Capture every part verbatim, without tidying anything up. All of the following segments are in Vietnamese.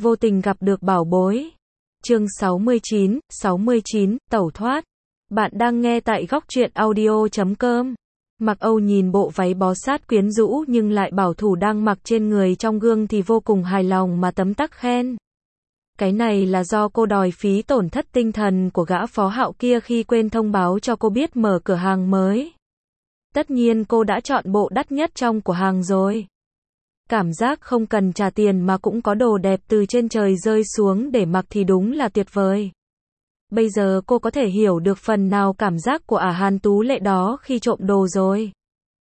vô tình gặp được bảo bối. Chương sáu mươi chín, sáu mươi chín, tẩu thoát. Bạn đang nghe tại góc truyện audio chấm com. Mặc Âu nhìn bộ váy bó sát quyến rũ nhưng lại bảo thủ đang mặc trên người trong gương thì vô cùng hài lòng mà tấm tắc khen. Cái này là do cô đòi phí tổn thất tinh thần của gã phó Hạo kia khi quên thông báo cho cô biết mở cửa hàng mới. Tất nhiên cô đã chọn bộ đắt nhất trong của hàng rồi. Cảm giác không cần trả tiền mà cũng có đồ đẹp từ trên trời rơi xuống để mặc thì đúng là tuyệt vời. Bây giờ cô có thể hiểu được phần nào cảm giác của ả Hàn Tú Lệ đó khi trộm đồ rồi.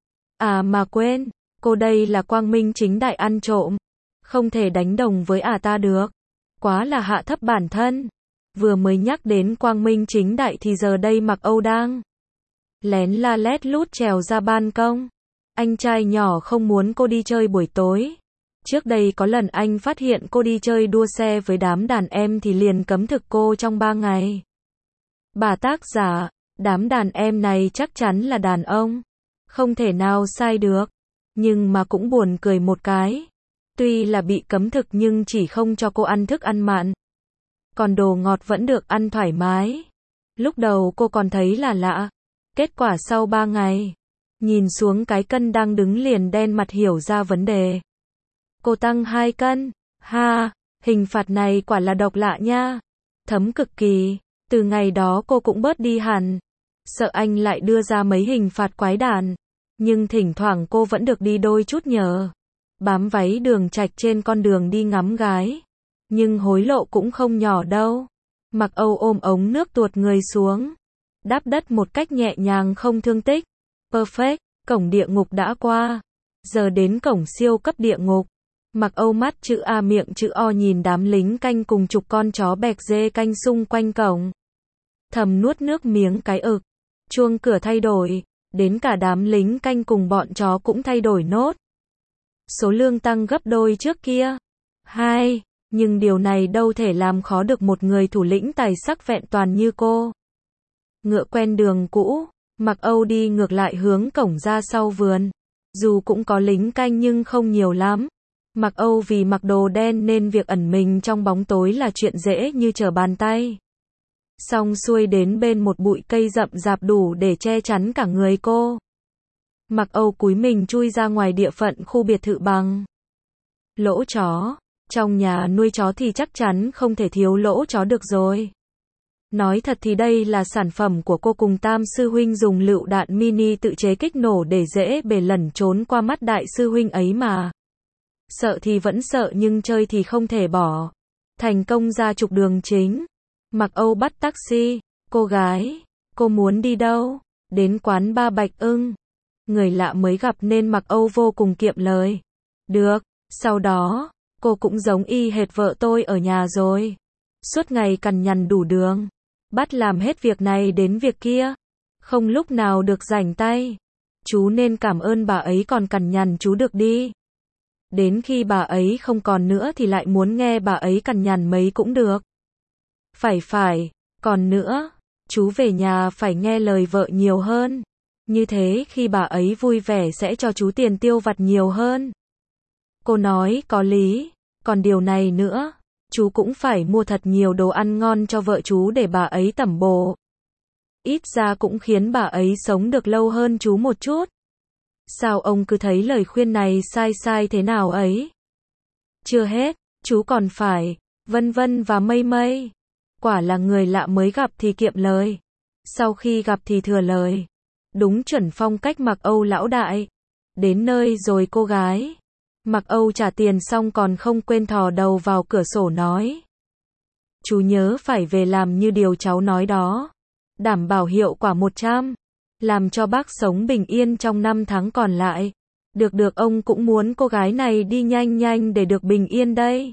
À mà quên, cô đây là quang minh chính đại ăn trộm. Không thể đánh đồng với ả ta được. Quá là hạ thấp bản thân. Vừa mới nhắc đến quang minh chính đại thì giờ đây Mặc Âu đang lén la lét lút trèo ra ban công. Anh trai nhỏ không muốn cô đi chơi buổi tối. Trước đây có lần anh phát hiện cô đi chơi đua xe với đám đàn em thì liền cấm thực cô trong ba ngày. Bà tác giả, đám đàn em này chắc chắn là đàn ông. Không thể nào sai được. Nhưng mà cũng buồn cười một cái. Tuy là bị cấm thực nhưng chỉ không cho cô ăn thức ăn mặn. Còn đồ ngọt vẫn được ăn thoải mái. Lúc đầu cô còn thấy là lạ. Kết quả sau ba ngày, nhìn xuống cái cân đang đứng liền đen mặt hiểu ra vấn đề. Cô tăng hai cân. Ha, hình phạt này quả là độc lạ nha. Thấm cực kỳ. Từ ngày đó cô cũng bớt đi hẳn. Sợ anh lại đưa ra mấy hình phạt quái đản. Nhưng thỉnh thoảng cô vẫn được đi đôi chút nhờ. Bám váy đường trạch trên con đường đi ngắm gái. Nhưng hối lộ cũng không nhỏ đâu. Mặc Âu ôm ống nước tuột người xuống. Đáp đất một cách nhẹ nhàng không thương tích. Perfect, cổng địa ngục đã qua. Giờ đến cổng siêu cấp địa ngục. Mặc Âu mắt chữ A miệng chữ O nhìn đám lính canh cùng chục con chó bẹc dê canh xung quanh cổng. Thầm nuốt nước miếng cái ực. Chuông cửa thay đổi. Đến cả đám lính canh cùng bọn chó cũng thay đổi nốt. Số lương tăng gấp đôi trước kia. Hai, nhưng điều này đâu thể làm khó được một người thủ lĩnh tài sắc vẹn toàn như cô. Ngựa quen đường cũ, Mặc Âu đi ngược lại hướng cổng ra sau vườn. Dù cũng có lính canh nhưng không nhiều lắm. Mặc Âu vì mặc đồ đen nên việc ẩn mình trong bóng tối là chuyện dễ như trở bàn tay. Xong xuôi đến bên một bụi cây rậm rạp đủ để che chắn cả người cô. Mặc Âu cúi mình chui ra ngoài địa phận khu biệt thự bằng lỗ chó. Trong nhà nuôi chó thì chắc chắn không thể thiếu lỗ chó được rồi. Nói thật thì đây là sản phẩm của cô cùng Tam sư huynh dùng lựu đạn mini tự chế kích nổ để dễ bề lẩn trốn qua mắt đại sư huynh ấy mà. Sợ thì vẫn sợ nhưng chơi thì không thể bỏ. Thành công ra trục đường chính. Mặc Âu bắt taxi. Cô gái, cô muốn đi đâu? Đến quán ba Bạch Ưng. Người lạ mới gặp nên Mặc Âu vô cùng kiệm lời. Được, sau đó, cô cũng giống y hệt vợ tôi ở nhà rồi. Suốt ngày cằn nhằn đủ đường. Bắt làm hết việc này đến việc kia. Không lúc nào được rảnh tay. Chú nên cảm ơn bà ấy còn cằn nhằn chú được đi. Đến khi bà ấy không còn nữa thì lại muốn nghe bà ấy cằn nhằn mấy cũng được. Phải phải, còn nữa, chú về nhà phải nghe lời vợ nhiều hơn. Như thế khi bà ấy vui vẻ sẽ cho chú tiền tiêu vặt nhiều hơn. Cô nói có lý, còn điều này nữa, chú cũng phải mua thật nhiều đồ ăn ngon cho vợ chú để bà ấy tẩm bổ. Ít ra cũng khiến bà ấy sống được lâu hơn chú một chút. Sao ông cứ thấy lời khuyên này sai sai thế nào ấy? Chưa hết, chú còn phải, vân vân và mây mây. Quả là người lạ mới gặp thì kiệm lời. Sau khi gặp thì thừa lời. Đúng chuẩn phong cách Mặc Âu lão đại. Đến nơi rồi cô gái. Mặc Âu trả tiền xong còn không quên thò đầu vào cửa sổ nói. Chú nhớ phải về làm như điều cháu nói đó. Đảm bảo hiệu quả một trăm. Làm cho bác sống bình yên trong năm tháng còn lại. Được được ông cũng muốn cô gái này đi nhanh nhanh để được bình yên đây.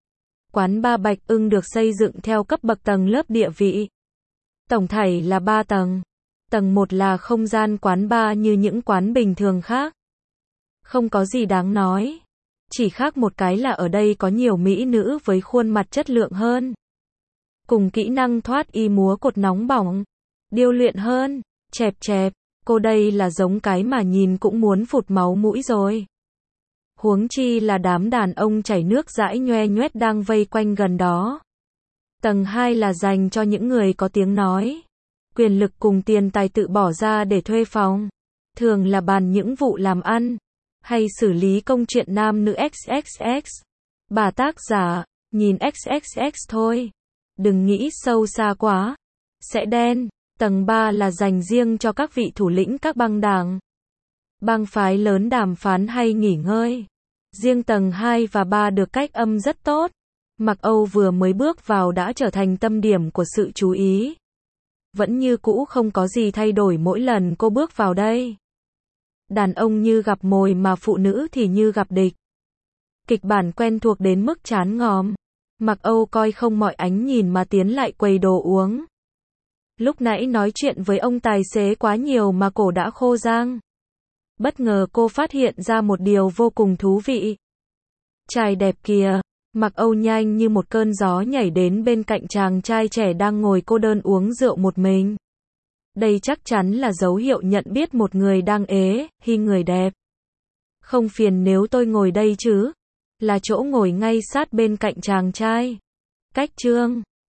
Quán ba Bạch Ưng được xây dựng theo cấp bậc tầng lớp địa vị. Tổng thể là ba tầng. Tầng một là không gian quán bar như những quán bình thường khác. Không có gì đáng nói. Chỉ khác một cái là ở đây có nhiều mỹ nữ với khuôn mặt chất lượng hơn. Cùng kỹ năng thoát y múa cột nóng bỏng. Điêu luyện hơn. Chẹp chẹp. Cô đây là giống cái mà nhìn cũng muốn phụt máu mũi rồi. Huống chi là đám đàn ông chảy nước dãi nhoe nhoét đang vây quanh gần đó. Tầng hai là dành cho những người có tiếng nói, quyền lực cùng tiền tài tự bỏ ra để thuê phòng. Thường là bàn những vụ làm ăn, hay xử lý công chuyện nam nữ ích ích ích. Bà tác giả, nhìn ích ích ích thôi. Đừng nghĩ sâu xa quá. Sẽ đen. Tầng ba là dành riêng cho các vị thủ lĩnh các băng đảng, bang phái lớn đàm phán hay nghỉ ngơi. Riêng tầng hai và ba được cách âm rất tốt. Mặc Âu vừa mới bước vào đã trở thành tâm điểm của sự chú ý. Vẫn như cũ không có gì thay đổi mỗi lần cô bước vào đây. Đàn ông như gặp mồi mà phụ nữ thì như gặp địch. Kịch bản quen thuộc đến mức chán ngòm. Mặc Âu coi không mọi ánh nhìn mà tiến lại quầy đồ uống. Lúc nãy nói chuyện với ông tài xế quá nhiều mà cổ đã khô rang. Bất ngờ cô phát hiện ra một điều vô cùng thú vị. Trai đẹp kìa. Mặc Âu nhanh như một cơn gió nhảy đến bên cạnh chàng trai trẻ đang ngồi cô đơn uống rượu một mình. Đây chắc chắn là dấu hiệu nhận biết một người đang ế, hi người đẹp. Không phiền nếu tôi ngồi đây chứ? Là chỗ ngồi ngay sát bên cạnh chàng trai. Cách chương